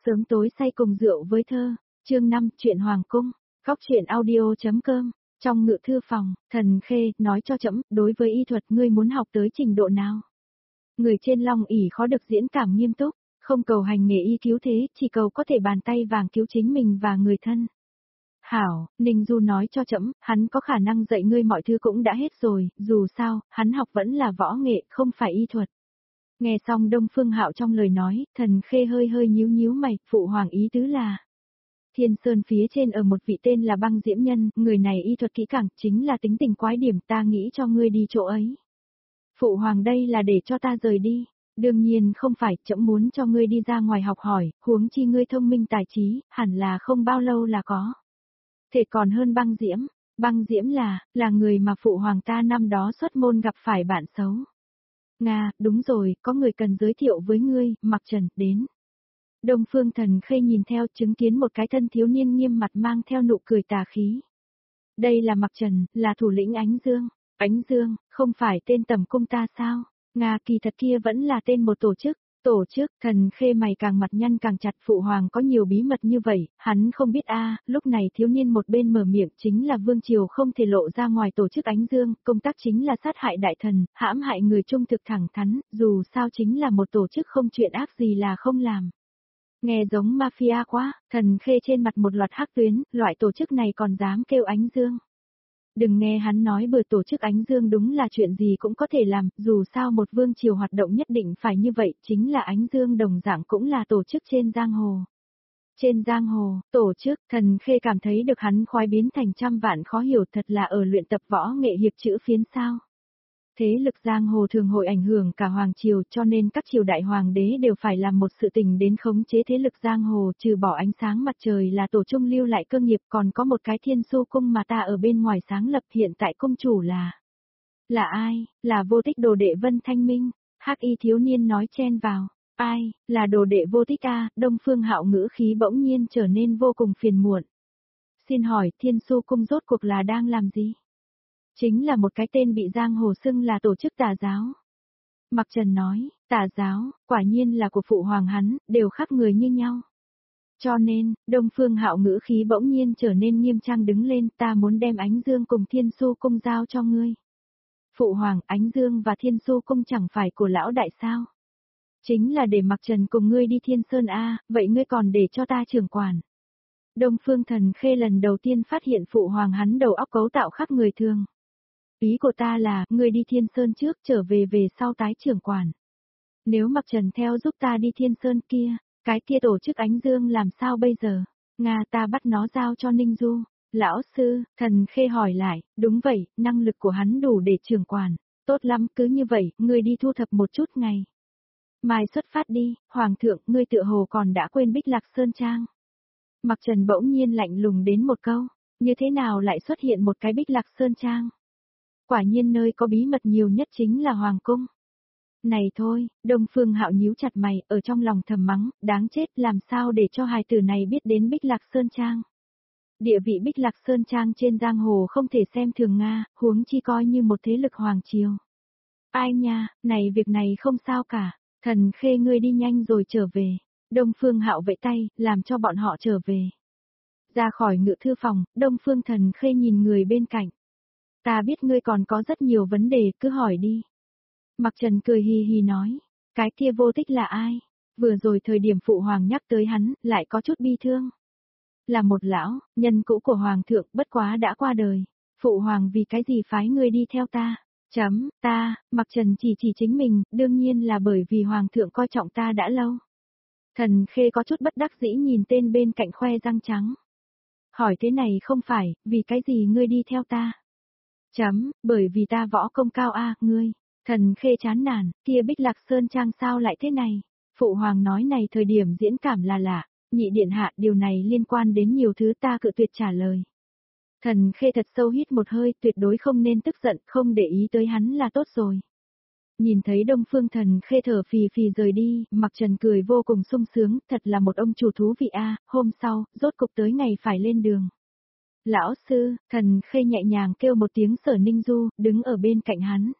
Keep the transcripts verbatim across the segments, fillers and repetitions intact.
Sớm tối say cùng rượu với thơ, chương năm, chuyện hoàng cung, khóc chuyện audio.com, trong ngự thư phòng, Thần Khê, nói cho trẫm, đối với y thuật ngươi muốn học tới trình độ nào? Người trên long ỷ khó được diễn cảm nghiêm túc, không cầu hành nghề y cứu thế, chỉ cầu có thể bàn tay vàng cứu chính mình và người thân. Hảo, Ninh Du nói cho trẫm, hắn có khả năng dạy ngươi mọi thứ cũng đã hết rồi, dù sao, hắn học vẫn là võ nghệ, không phải y thuật. Nghe xong Đông Phương Hạo trong lời nói, Thần Khê hơi hơi nhíu nhíu mày, phụ hoàng ý tứ là. Thiên Sơn phía trên ở một vị tên là Băng Diễm Nhân, người này y thuật kỹ càng, chính là tính tình quái điểm, ta nghĩ cho ngươi đi chỗ ấy. Phụ hoàng đây là để cho ta rời đi, đương nhiên không phải, trẫm muốn cho ngươi đi ra ngoài học hỏi, huống chi ngươi thông minh tài trí, hẳn là không bao lâu là có. Thể còn hơn Băng Diễm, Băng Diễm là, là người mà phụ hoàng ta năm đó xuất môn gặp phải bạn xấu. Nga, đúng rồi, có người cần giới thiệu với ngươi, Mặc Trần, đến. Đông Phương Thần Khê nhìn theo chứng kiến một cái thân thiếu niên nghiêm mặt mang theo nụ cười tà khí. Đây là Mặc Trần, là thủ lĩnh Ánh Dương. Ánh Dương, không phải tên tầm cung ta sao? Nga kỳ thật kia vẫn là tên một tổ chức. Tổ chức, Thần Khê mày càng mặt nhăn càng chặt, phụ hoàng có nhiều bí mật như vậy, hắn không biết a. Lúc này thiếu niên một bên mở miệng chính là vương triều không thể lộ ra ngoài tổ chức Ánh Dương, công tác chính là sát hại đại thần, hãm hại người trung thực thẳng thắn, dù sao chính là một tổ chức không chuyện ác gì là không làm. Nghe giống mafia quá, Thần Khê trên mặt một loạt hắc tuyến, loại tổ chức này còn dám kêu Ánh Dương. Đừng nghe hắn nói bừa, tổ chức Ánh Dương đúng là chuyện gì cũng có thể làm, dù sao một vương triều hoạt động nhất định phải như vậy, chính là Ánh Dương đồng dạng cũng là tổ chức trên giang hồ. Trên giang hồ, tổ chức, Thần Khê cảm thấy được hắn khoái biến thành trăm vạn khó hiểu, thật là ở luyện tập võ nghệ hiệp chữ phiến sao. Thế lực giang hồ thường hội ảnh hưởng cả hoàng triều, cho nên các triều đại hoàng đế đều phải làm một sự tình đến khống chế thế lực giang hồ, trừ bỏ ánh sáng mặt trời là tổ trung lưu lại cơ nghiệp, còn có một cái Thiên Su cung mà ta ở bên ngoài sáng lập, hiện tại cung chủ là. Là ai? Là Vô Tích đồ đệ Vân Thanh Minh. Hắc y thiếu niên nói chen vào. Ai? Là đồ đệ Vô Tích a. Đông Phương Hạo ngữ khí bỗng nhiên trở nên vô cùng phiền muộn. Xin hỏi, Thiên Su cung rốt cuộc là đang làm gì? Chính là một cái tên bị giang hồ xưng là tổ chức tà giáo. Mặc Trần nói, tà giáo, quả nhiên là của phụ hoàng hắn, đều khác người như nhau. Cho nên, Đông Phương Hạo ngữ khí bỗng nhiên trở nên nghiêm trang đứng lên, ta muốn đem Ánh Dương cùng Thiên Su cung giao cho ngươi. Phụ hoàng, Ánh Dương và Thiên Su cung chẳng phải của lão đại sao? Chính là để Mặc Trần cùng ngươi đi Thiên Sơn a, vậy ngươi còn để cho ta trưởng quản. Đông Phương Thần Khê lần đầu tiên phát hiện phụ hoàng hắn đầu óc cấu tạo khác người thường. Ý của ta là, ngươi đi Thiên Sơn trước, trở về về sau tái trưởng quản. Nếu Mặc Trần theo giúp ta đi Thiên Sơn kia, cái kia tổ chức Ánh Dương làm sao bây giờ? Nga, ta bắt nó giao cho Ninh Du. Lão sư, Thần Khê hỏi lại, đúng vậy, năng lực của hắn đủ để trưởng quản. Tốt lắm, cứ như vậy, ngươi đi thu thập một chút ngày. Mai xuất phát đi, Hoàng thượng, ngươi tựa hồ còn đã quên Bích Lạc Sơn Trang. Mặc Trần bỗng nhiên lạnh lùng đến một câu, như thế nào lại xuất hiện một cái Bích Lạc Sơn Trang? Quả nhiên nơi có bí mật nhiều nhất chính là Hoàng cung. Này thôi, Đông Phương Hạo nhíu chặt mày, ở trong lòng thầm mắng, đáng chết, làm sao để cho hài tử này biết đến Bích Lạc Sơn Trang. Địa vị Bích Lạc Sơn Trang trên giang hồ không thể xem thường Nga, huống chi coi như một thế lực hoàng triều. Ai nha, này việc này không sao cả, Thần Khê ngươi đi nhanh rồi trở về. Đông Phương Hạo vẫy tay, làm cho bọn họ trở về. Ra khỏi ngự thư phòng, Đông Phương Thần Khê nhìn người bên cạnh. Ta biết ngươi còn có rất nhiều vấn đề, cứ hỏi đi. Mặc Trần cười hì hì nói, cái kia Vô Tích là ai? Vừa rồi thời điểm phụ hoàng nhắc tới hắn, lại có chút bi thương. Là một lão, nhân cũ của hoàng thượng, bất quá đã qua đời. Phụ hoàng vì cái gì phái ngươi đi theo ta? Chấm, ta, Mặc Trần chỉ chỉ chính mình, đương nhiên là bởi vì hoàng thượng coi trọng ta đã lâu. Thần Khê có chút bất đắc dĩ nhìn tên bên cạnh khoe răng trắng. Hỏi thế này không phải, vì cái gì ngươi đi theo ta? Chấm, bởi vì ta võ công cao a, ngươi. Thần Khê chán nản, kia Bích Lạc Sơn Trang sao lại thế này? Phụ hoàng nói này thời điểm diễn cảm là lạ, nhị điện hạ, điều này liên quan đến nhiều thứ, ta cự tuyệt trả lời. Thần Khê thật sâu hít một hơi, tuyệt đối không nên tức giận, không để ý tới hắn là tốt rồi. Nhìn thấy Đông Phương Thần Khê thở phì phì rời đi, Mặc Trần cười vô cùng sung sướng, thật là một ông chủ thú vị a. Hôm sau, rốt cục tới ngày phải lên đường. Lão sư, Thần Khê nhẹ nhàng kêu một tiếng Sở Ninh Du, đứng ở bên cạnh hắn.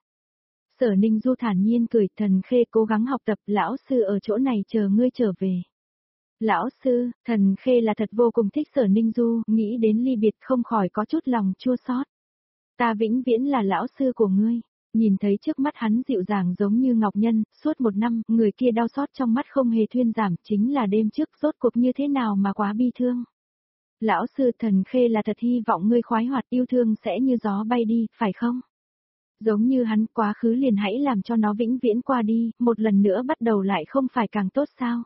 Sở Ninh Du thản nhiên cười, Thần Khê cố gắng học tập, lão sư ở chỗ này chờ ngươi trở về. Lão sư, Thần Khê là thật vô cùng thích Sở Ninh Du, nghĩ đến ly biệt không khỏi có chút lòng chua xót. Ta vĩnh viễn là lão sư của ngươi. Nhìn thấy trước mắt hắn dịu dàng giống như ngọc nhân, suốt một năm, người kia đau xót trong mắt không hề thuyên giảm, chính là đêm trước rốt cuộc như thế nào mà quá bi thương. Lão sư, Thần Khê là thật hy vọng ngươi khoái hoạt, yêu thương sẽ như gió bay đi, phải không? Giống như hắn, quá khứ liền hãy làm cho nó vĩnh viễn qua đi, một lần nữa bắt đầu lại không phải càng tốt sao?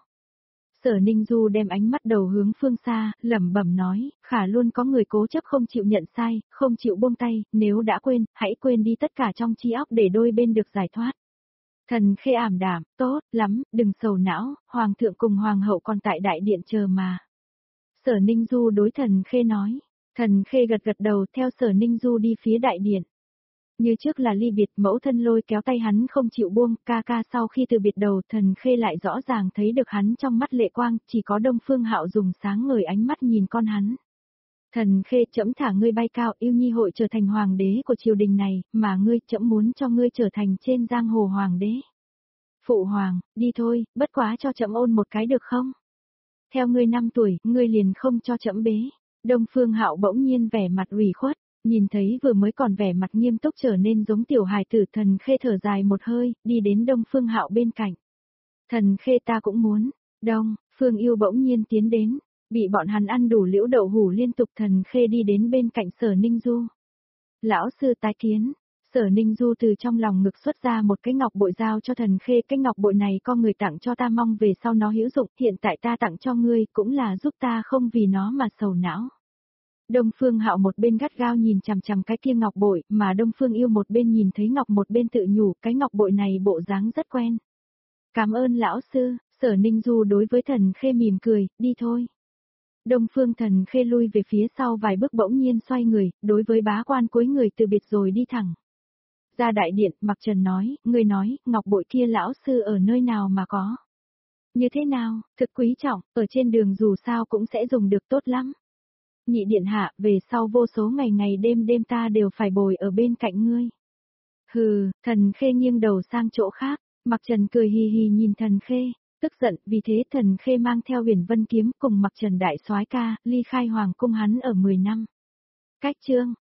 Sở Ninh Du đem ánh mắt đầu hướng phương xa, lẩm bẩm nói, khả luôn có người cố chấp không chịu nhận sai, không chịu buông tay, nếu đã quên, hãy quên đi tất cả trong trí óc để đôi bên được giải thoát. Thần Khê ảm đạm, tốt lắm, đừng sầu não, Hoàng thượng cùng Hoàng hậu còn tại đại điện chờ mà. Sở Ninh Du đối Thần Khê nói, Thần Khê gật gật đầu theo Sở Ninh Du đi phía đại điện. Như trước là ly biệt, mẫu thân lôi kéo tay hắn không chịu buông, ca ca sau khi từ biệt đầu Thần Khê lại rõ ràng thấy được hắn trong mắt lệ quang, chỉ có Đông Phương Hạo dùng sáng ngời ánh mắt nhìn con hắn. Thần Khê, trẫm thả ngươi bay cao, yêu nhi hội trở thành hoàng đế của triều đình này, mà ngươi, trẫm muốn cho ngươi trở thành trên giang hồ hoàng đế. Phụ hoàng, đi thôi, bất quá cho trẫm ôn một cái được không? Theo ngươi năm tuổi, ngươi liền không cho trẫm bế. Đông Phương Hạo bỗng nhiên vẻ mặt ủy khuất. Nhìn thấy vừa mới còn vẻ mặt nghiêm túc trở nên giống tiểu hài tử, Thần Khê thở dài một hơi, đi đến Đông Phương Hạo bên cạnh. Thần Khê, ta cũng muốn. Đông, Phương Yêu bỗng nhiên tiến đến, bị bọn hắn ăn đủ liễu đậu hủ liên tục. Thần Khê đi đến bên cạnh Sở Ninh Du. Lão sư tái kiến. Sở Ninh Du từ trong lòng ngực xuất ra một cái ngọc bội giao cho Thần Khê, cái ngọc bội này có người tặng cho ta, mong về sau nó hữu dụng, hiện tại ta tặng cho ngươi cũng là giúp ta không vì nó mà sầu não. Đông Phương Hạo một bên gắt gao nhìn chằm chằm cái kia ngọc bội, mà Đông Phương Yêu một bên nhìn thấy ngọc một bên tự nhủ, cái ngọc bội này bộ dáng rất quen. Cảm ơn lão sư, Sở Ninh Du đối với Thần Khê mỉm cười, đi thôi. Đông Phương Thần Khê lui về phía sau vài bước bỗng nhiên xoay người, đối với bá quan cuối người từ biệt rồi đi thẳng. Ra đại điện, Mặc Trần nói, người nói, ngọc bội kia lão sư ở nơi nào mà có. Như thế nào, thực quý trọng, ở trên đường dù sao cũng sẽ dùng được tốt lắm. Nhị điện hạ, về sau vô số ngày ngày đêm đêm ta đều phải bồi ở bên cạnh ngươi. Hừ, Thần Khê nghiêng đầu sang chỗ khác, Mặc Trần cười hì hì nhìn Thần Khê, tức giận, vì thế Thần Khê mang theo Huyền Vân kiếm cùng Mặc Trần đại soái ca, ly khai hoàng cung hắn ở mười năm. Cách chương